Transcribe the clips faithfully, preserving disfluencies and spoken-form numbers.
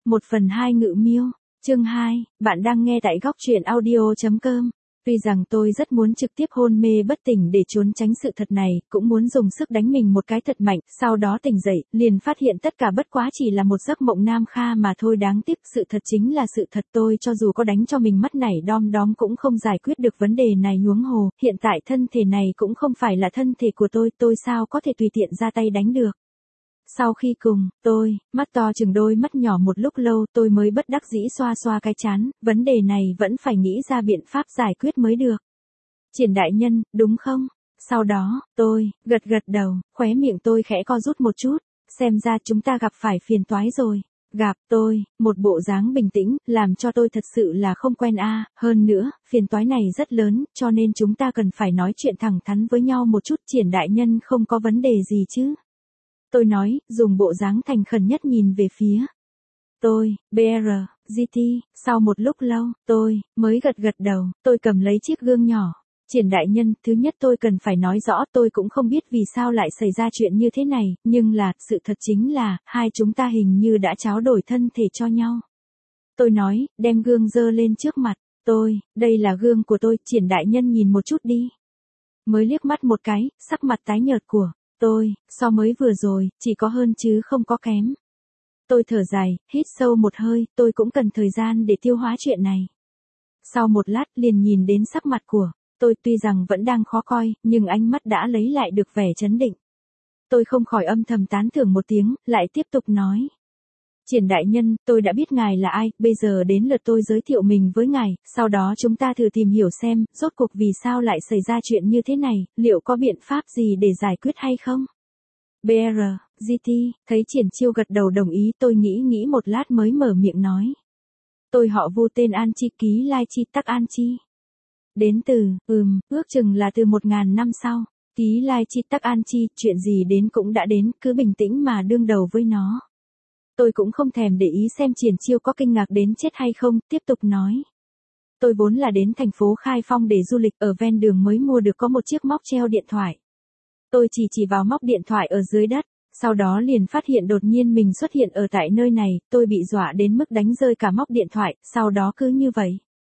một phần hai Ngự Miêu, chương hai, bạn đang nghe tại góc truyện audio chấm com. Tuy rằng tôi rất muốn trực tiếp hôn mê bất tỉnh để trốn tránh sự thật này, cũng muốn dùng sức đánh mình một cái thật mạnh, sau đó tỉnh dậy, liền phát hiện tất cả bất quá chỉ là một giấc mộng nam kha mà thôi. Đáng tiếc sự thật chính là sự thật, tôi cho dù có đánh cho mình mắt nảy đom đóm cũng không giải quyết được vấn đề này. Huống hồ, hiện tại thân thể này cũng không phải là thân thể của tôi, tôi sao có thể tùy tiện ra tay đánh được. Sau khi cùng, tôi, mắt to chừng đôi mắt nhỏ một lúc lâu tôi mới bất đắc dĩ xoa xoa cái trán, vấn đề này vẫn phải nghĩ ra biện pháp giải quyết mới được. Triển đại nhân, đúng không? Sau đó, tôi, gật gật đầu, khóe miệng tôi khẽ co rút một chút, xem ra chúng ta gặp phải phiền toái rồi. Gặp tôi, một bộ dáng bình tĩnh, làm cho tôi thật sự là không quen a. Hơn nữa, phiền toái này rất lớn, cho nên chúng ta cần phải nói chuyện thẳng thắn với nhau một chút. Triển đại nhân không có vấn đề gì chứ? Tôi nói, dùng bộ dáng thành khẩn nhất nhìn về phía tôi, bê rờ, giê tê, sau một lúc lâu, tôi, mới gật gật đầu, tôi cầm lấy chiếc gương nhỏ. Triển đại nhân, thứ nhất tôi cần phải nói rõ tôi cũng không biết vì sao lại xảy ra chuyện như thế này, nhưng là, sự thật chính là, hai chúng ta hình như đã tráo đổi thân thể cho nhau. Tôi nói, đem gương dơ lên trước mặt, tôi, đây là gương của tôi, triển đại nhân nhìn một chút đi. Mới liếc mắt một cái, sắc mặt tái nhợt của tôi, so mới vừa rồi, chỉ có hơn chứ không có kém. Tôi thở dài, hít sâu một hơi, tôi cũng cần thời gian để tiêu hóa chuyện này. Sau một lát liền nhìn đến sắc mặt của tôi, tuy rằng vẫn đang khó coi, nhưng ánh mắt đã lấy lại được vẻ trấn định. Tôi không khỏi âm thầm tán thưởng một tiếng, lại tiếp tục nói. Triển đại nhân, tôi đã biết ngài là ai, bây giờ đến lượt tôi giới thiệu mình với ngài, sau đó chúng ta thử tìm hiểu xem, rốt cuộc vì sao lại xảy ra chuyện như thế này, liệu có biện pháp gì để giải quyết hay không? bê rờ, giê tê, thấy Triển Chiêu gật đầu đồng ý, tôi nghĩ nghĩ một lát mới mở miệng nói. Tôi họ Vu, tên An Chi, ký Lai Chi Tắc An Chi. Đến từ, ừm, ước chừng là từ một ngàn năm sau, ký Lai Chi Tắc An Chi, chuyện gì đến cũng đã đến, cứ bình tĩnh mà đương đầu với nó. Tôi cũng không thèm để ý xem Triển Chiêu có kinh ngạc đến chết hay không, tiếp tục nói. Tôi vốn là đến thành phố Khai Phong để du lịch, ở ven đường mới mua được có một chiếc móc treo điện thoại. Tôi chỉ chỉ vào móc điện thoại ở dưới đất, sau đó liền phát hiện đột nhiên mình xuất hiện ở tại nơi này, tôi bị dọa đến mức đánh rơi cả móc điện thoại, sau đó cứ như vậy.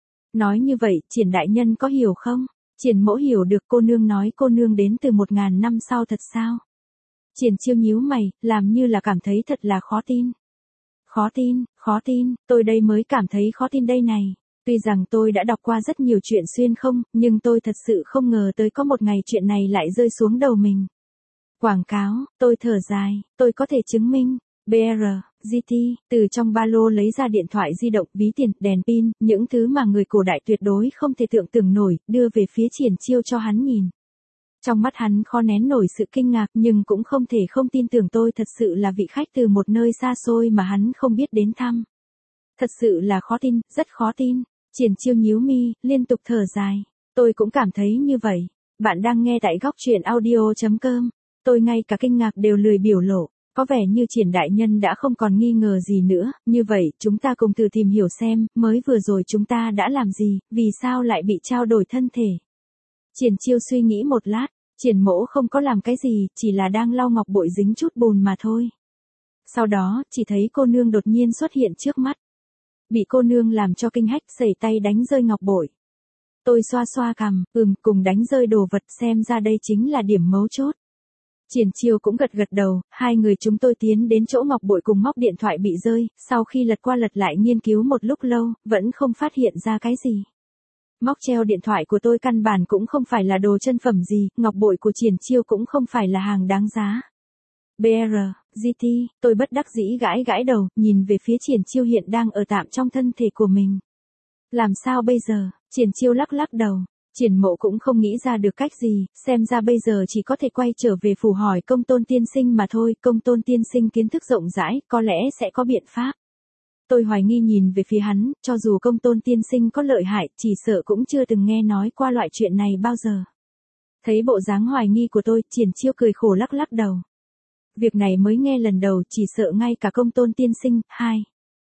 Nói như vậy, Triển đại nhân có hiểu không? Triển mỗ hiểu được, cô nương nói cô nương đến từ một ngàn năm sau thật sao? Triển Chiêu nhíu mày, làm như là cảm thấy thật là khó tin. Khó tin, khó tin, tôi đây mới cảm thấy khó tin đây này. Tuy rằng tôi đã đọc qua rất nhiều chuyện xuyên không, nhưng tôi thật sự không ngờ tới có một ngày chuyện này lại rơi xuống đầu mình. Quảng cáo, tôi thở dài, tôi có thể chứng minh. bê rờ, giê tê, từ trong ba lô lấy ra điện thoại di động, ví tiền, đèn pin, những thứ mà người cổ đại tuyệt đối không thể tưởng tượng nổi, đưa về phía Triển Chiêu cho hắn nhìn. Trong mắt hắn khó nén nổi sự kinh ngạc, nhưng cũng không thể không tin tưởng tôi thật sự là vị khách từ một nơi xa xôi mà hắn không biết đến thăm. Thật sự là khó tin, rất khó tin. Triển Chiêu nhíu mi, liên tục thở dài. Tôi cũng cảm thấy như vậy. Bạn đang nghe tại góc truyện audio chấm com. Tôi ngay cả kinh ngạc đều lười biểu lộ. Có vẻ như Triển đại nhân đã không còn nghi ngờ gì nữa. Như vậy, chúng ta cùng thử tìm hiểu xem, mới vừa rồi chúng ta đã làm gì, vì sao lại bị trao đổi thân thể. Triển Chiêu suy nghĩ một lát. Triển mỗ không có làm cái gì, chỉ là đang lau ngọc bội dính chút bùn mà thôi. Sau đó, chỉ thấy cô nương đột nhiên xuất hiện trước mắt. Bị cô nương làm cho kinh hách, sẩy tay đánh rơi ngọc bội. Tôi xoa xoa cằm, ừm, cùng đánh rơi đồ vật, xem ra đây chính là điểm mấu chốt. Triển Chiêu cũng gật gật đầu, hai người chúng tôi tiến đến chỗ ngọc bội cùng móc điện thoại bị rơi, sau khi lật qua lật lại nghiên cứu một lúc lâu, vẫn không phát hiện ra cái gì. Móc treo điện thoại của tôi căn bản cũng không phải là đồ chân phẩm gì, ngọc bội của Triển Chiêu cũng không phải là hàng đáng giá. bê rờ, giê tê, tôi bất đắc dĩ gãi gãi đầu, nhìn về phía Triển Chiêu hiện đang ở tạm trong thân thể của mình. Làm sao bây giờ? Triển Chiêu lắc lắc đầu. Triển mộ cũng không nghĩ ra được cách gì, xem ra bây giờ chỉ có thể quay trở về phủ hỏi Công Tôn tiên sinh mà thôi, Công Tôn tiên sinh kiến thức rộng rãi, có lẽ sẽ có biện pháp. Tôi hoài nghi nhìn về phía hắn, cho dù Công Tôn tiên sinh có lợi hại, chỉ sợ cũng chưa từng nghe nói qua loại chuyện này bao giờ. Thấy bộ dáng hoài nghi của tôi, Triển Chiêu cười khổ lắc lắc đầu. Việc này mới nghe lần đầu, chỉ sợ ngay cả Công Tôn tiên sinh, hai.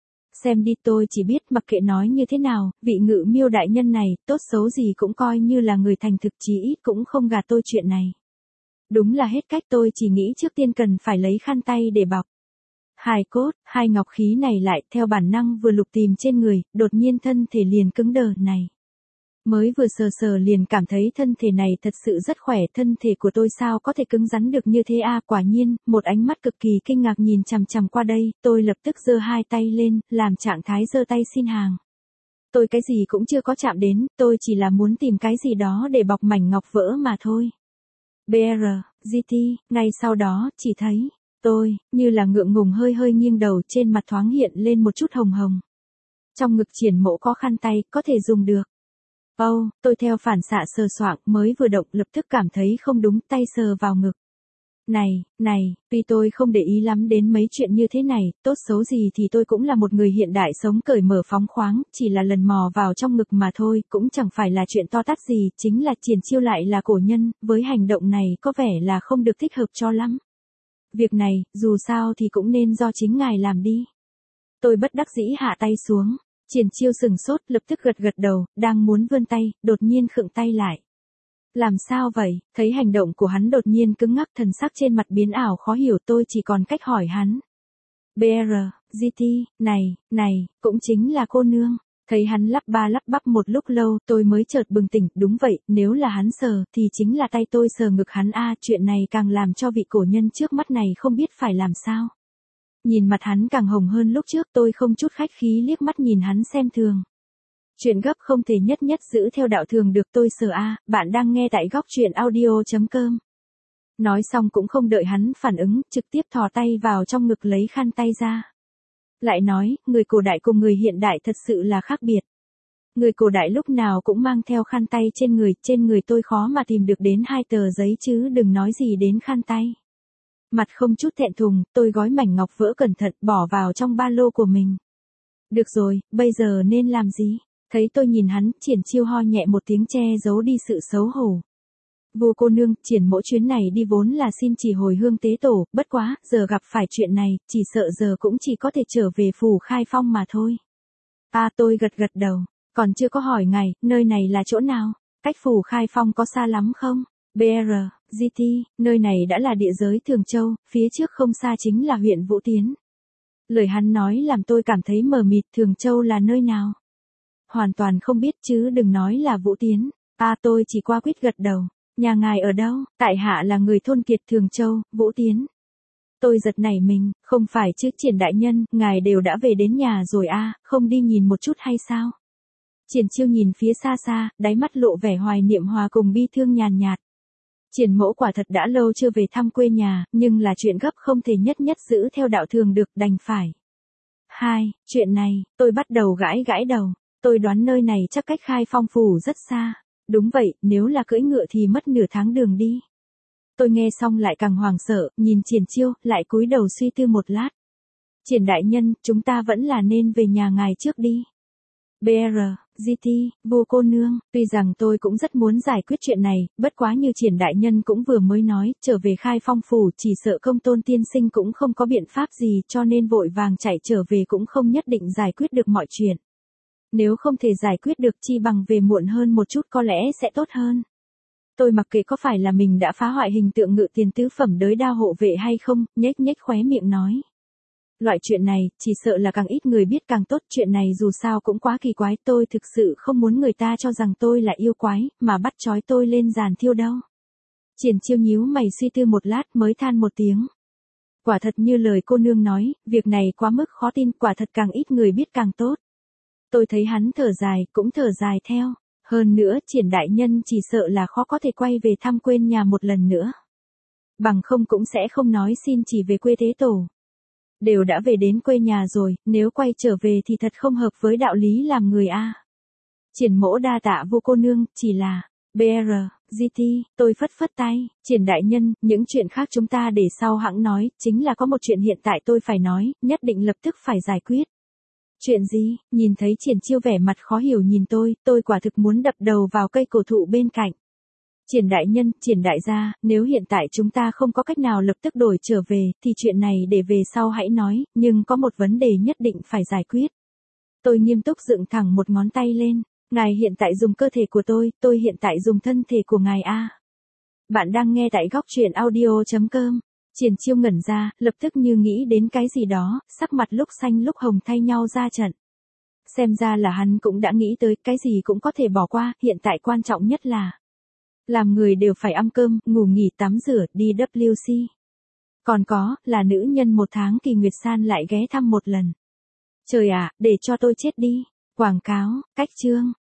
Xem đi, tôi chỉ biết mặc kệ nói như thế nào, vị Ngự Miêu đại nhân này, tốt xấu gì cũng coi như là người thành thực, chí ít cũng không gạt tôi chuyện này. Đúng là hết cách, tôi chỉ nghĩ trước tiên cần phải lấy khăn tay để bọc. Hài cốt, hai ngọc khí này lại theo bản năng vừa lục tìm trên người, đột nhiên thân thể liền cứng đờ này. Mới vừa sờ sờ liền cảm thấy thân thể này thật sự rất khỏe, thân thể của tôi sao có thể cứng rắn được như thế a? Quả nhiên, một ánh mắt cực kỳ kinh ngạc nhìn chằm chằm qua đây, tôi lập tức giơ hai tay lên, làm trạng thái giơ tay xin hàng. Tôi cái gì cũng chưa có chạm đến, tôi chỉ là muốn tìm cái gì đó để bọc mảnh ngọc vỡ mà thôi. bê rờ, giê tê, ngay sau đó, chỉ thấy, tôi, như là ngượng ngùng hơi hơi nghiêng đầu, trên mặt thoáng hiện lên một chút hồng hồng. Trong ngực Triển Mỗ có khăn tay, có thể dùng được. Âu, oh, tôi theo phản xạ sờ soạng, mới vừa động lập tức cảm thấy không đúng, tay sờ vào ngực. Này, này, tuy tôi không để ý lắm đến mấy chuyện như thế này, tốt xấu gì thì tôi cũng là một người hiện đại sống cởi mở phóng khoáng, chỉ là lần mò vào trong ngực mà thôi, cũng chẳng phải là chuyện to tát gì, chính là Triển Chiêu lại là cổ nhân, với hành động này có vẻ là không được thích hợp cho lắm. Việc này, dù sao thì cũng nên do chính ngài làm đi. Tôi bất đắc dĩ hạ tay xuống. Triển Chiêu sừng sốt, lập tức gật gật đầu, đang muốn vươn tay, đột nhiên khựng tay lại. Làm sao vậy? Thấy hành động của hắn đột nhiên cứng ngắc, thần sắc trên mặt biến ảo khó hiểu, tôi chỉ còn cách hỏi hắn. bê rờ, giê tê, này, này, cũng chính là cô nương. Thấy hắn lắp ba lắp bắp một lúc lâu, tôi mới chợt bừng tỉnh, đúng vậy, nếu là hắn sờ, thì chính là tay tôi sờ ngực hắn a. Chuyện này càng làm cho vị cổ nhân trước mắt này không biết phải làm sao. Nhìn mặt hắn càng hồng hơn lúc trước, tôi không chút khách khí liếc mắt nhìn hắn xem thường. Chuyện gấp không thể nhất nhất giữ theo đạo thường được, tôi sờ a. Bạn đang nghe tại góc truyện audio chấm com. Nói xong cũng không đợi hắn phản ứng, trực tiếp thò tay vào trong ngực lấy khăn tay ra. Lại nói, người cổ đại cùng người hiện đại thật sự là khác biệt. Người cổ đại lúc nào cũng mang theo khăn tay trên người, trên người tôi khó mà tìm được đến hai tờ giấy chứ đừng nói gì đến khăn tay. Mặt không chút thẹn thùng, tôi gói mảnh ngọc vỡ cẩn thận bỏ vào trong ba lô của mình. Được rồi, bây giờ nên làm gì? Thấy tôi nhìn hắn, Triển Chiêu ho nhẹ một tiếng che giấu đi sự xấu hổ. Vô cô nương, Triển Mỗ chuyến này đi vốn là xin chỉ hồi hương tế tổ, bất quá, giờ gặp phải chuyện này, chỉ sợ giờ cũng chỉ có thể trở về phủ Khai Phong mà thôi. À tôi gật gật đầu, còn chưa có hỏi ngài, nơi này là chỗ nào? Cách phủ Khai Phong có xa lắm không? bê rờ, giê tê, nơi này đã là địa giới Thường Châu, phía trước không xa chính là huyện Vũ Tiến. Lời hắn nói làm tôi cảm thấy mờ mịt, Thường Châu là nơi nào? Hoàn toàn không biết chứ đừng nói là Vũ Tiến. À tôi chỉ qua quýt gật đầu. Nhà ngài ở đâu? Tại hạ là người thôn Kiệt Thường Châu, Vũ Tiến. Tôi giật nảy mình, không phải chứ Triển đại nhân, ngài đều đã về đến nhà rồi à, không đi nhìn một chút hay sao? Triển Chiêu nhìn phía xa xa, đáy mắt lộ vẻ hoài niệm hòa cùng bi thương nhàn nhạt. Triển Mỗ quả thật đã lâu chưa về thăm quê nhà, nhưng là chuyện gấp không thể nhất nhất giữ theo đạo thường được, đành phải. Hai, chuyện này, tôi bắt đầu gãi gãi đầu. Tôi đoán nơi này chắc cách Khai Phong phủ rất xa. Đúng vậy, nếu là cưỡi ngựa thì mất nửa tháng đường đi. Tôi nghe xong lại càng hoảng sợ, nhìn Triển Chiêu, lại cúi đầu suy tư một lát. Triển đại nhân, chúng ta vẫn là nên về nhà ngài trước đi. bê rờ, giê tê, Vô cô nương, tuy rằng tôi cũng rất muốn giải quyết chuyện này, bất quá như Triển đại nhân cũng vừa mới nói, trở về Khai Phong phủ chỉ sợ Công Tôn tiên sinh cũng không có biện pháp gì, cho nên vội vàng chạy trở về cũng không nhất định giải quyết được mọi chuyện. Nếu không thể giải quyết được chi bằng về muộn hơn một chút có lẽ sẽ tốt hơn. Tôi mặc kệ có phải là mình đã phá hoại hình tượng ngự tiền tứ phẩm đới đao hộ vệ hay không, nhếch nhếch khóe miệng nói. Loại chuyện này, chỉ sợ là càng ít người biết càng tốt, chuyện này dù sao cũng quá kỳ quái, tôi thực sự không muốn người ta cho rằng tôi là yêu quái, mà bắt trói tôi lên giàn thiêu đâu. Triển Chiêu nhíu mày suy tư một lát mới than một tiếng. Quả thật như lời cô nương nói, việc này quá mức khó tin, quả thật càng ít người biết càng tốt. Tôi thấy hắn thở dài, cũng thở dài theo. Hơn nữa, Triển đại nhân chỉ sợ là khó có thể quay về thăm quê nhà một lần nữa. Bằng không cũng sẽ không nói xin chỉ về quê tế tổ. Đều đã về đến quê nhà rồi, nếu quay trở về thì thật không hợp với đạo lý làm người a. Triển Mỗ đa tạ Vô cô nương, chỉ là, bê rờ, giê tê, tôi phất phất tay, Triển đại nhân, những chuyện khác chúng ta để sau hẵng nói, chính là có một chuyện hiện tại tôi phải nói, nhất định lập tức phải giải quyết. Chuyện gì? Nhìn thấy Triển Chiêu vẻ mặt khó hiểu nhìn tôi, tôi quả thực muốn đập đầu vào cây cổ thụ bên cạnh. Triển đại nhân, Triển đại gia, nếu hiện tại chúng ta không có cách nào lập tức đổi trở về, thì chuyện này để về sau hãy nói, nhưng có một vấn đề nhất định phải giải quyết. Tôi nghiêm túc dựng thẳng một ngón tay lên, ngài hiện tại dùng cơ thể của tôi, tôi hiện tại dùng thân thể của ngài a. Bạn đang nghe tại góc truyện audio chấm com. Triển Chiêu ngẩn ra, lập tức như nghĩ đến cái gì đó, sắc mặt lúc xanh lúc hồng thay nhau ra trận. Xem ra là hắn cũng đã nghĩ tới, cái gì cũng có thể bỏ qua, hiện tại quan trọng nhất là làm người đều phải ăn cơm, ngủ nghỉ tắm rửa, đi W C. Còn có, là nữ nhân một tháng Kỳ Nguyệt San lại ghé thăm một lần. Trời ạ, để cho tôi chết đi. Quảng cáo, cách chương.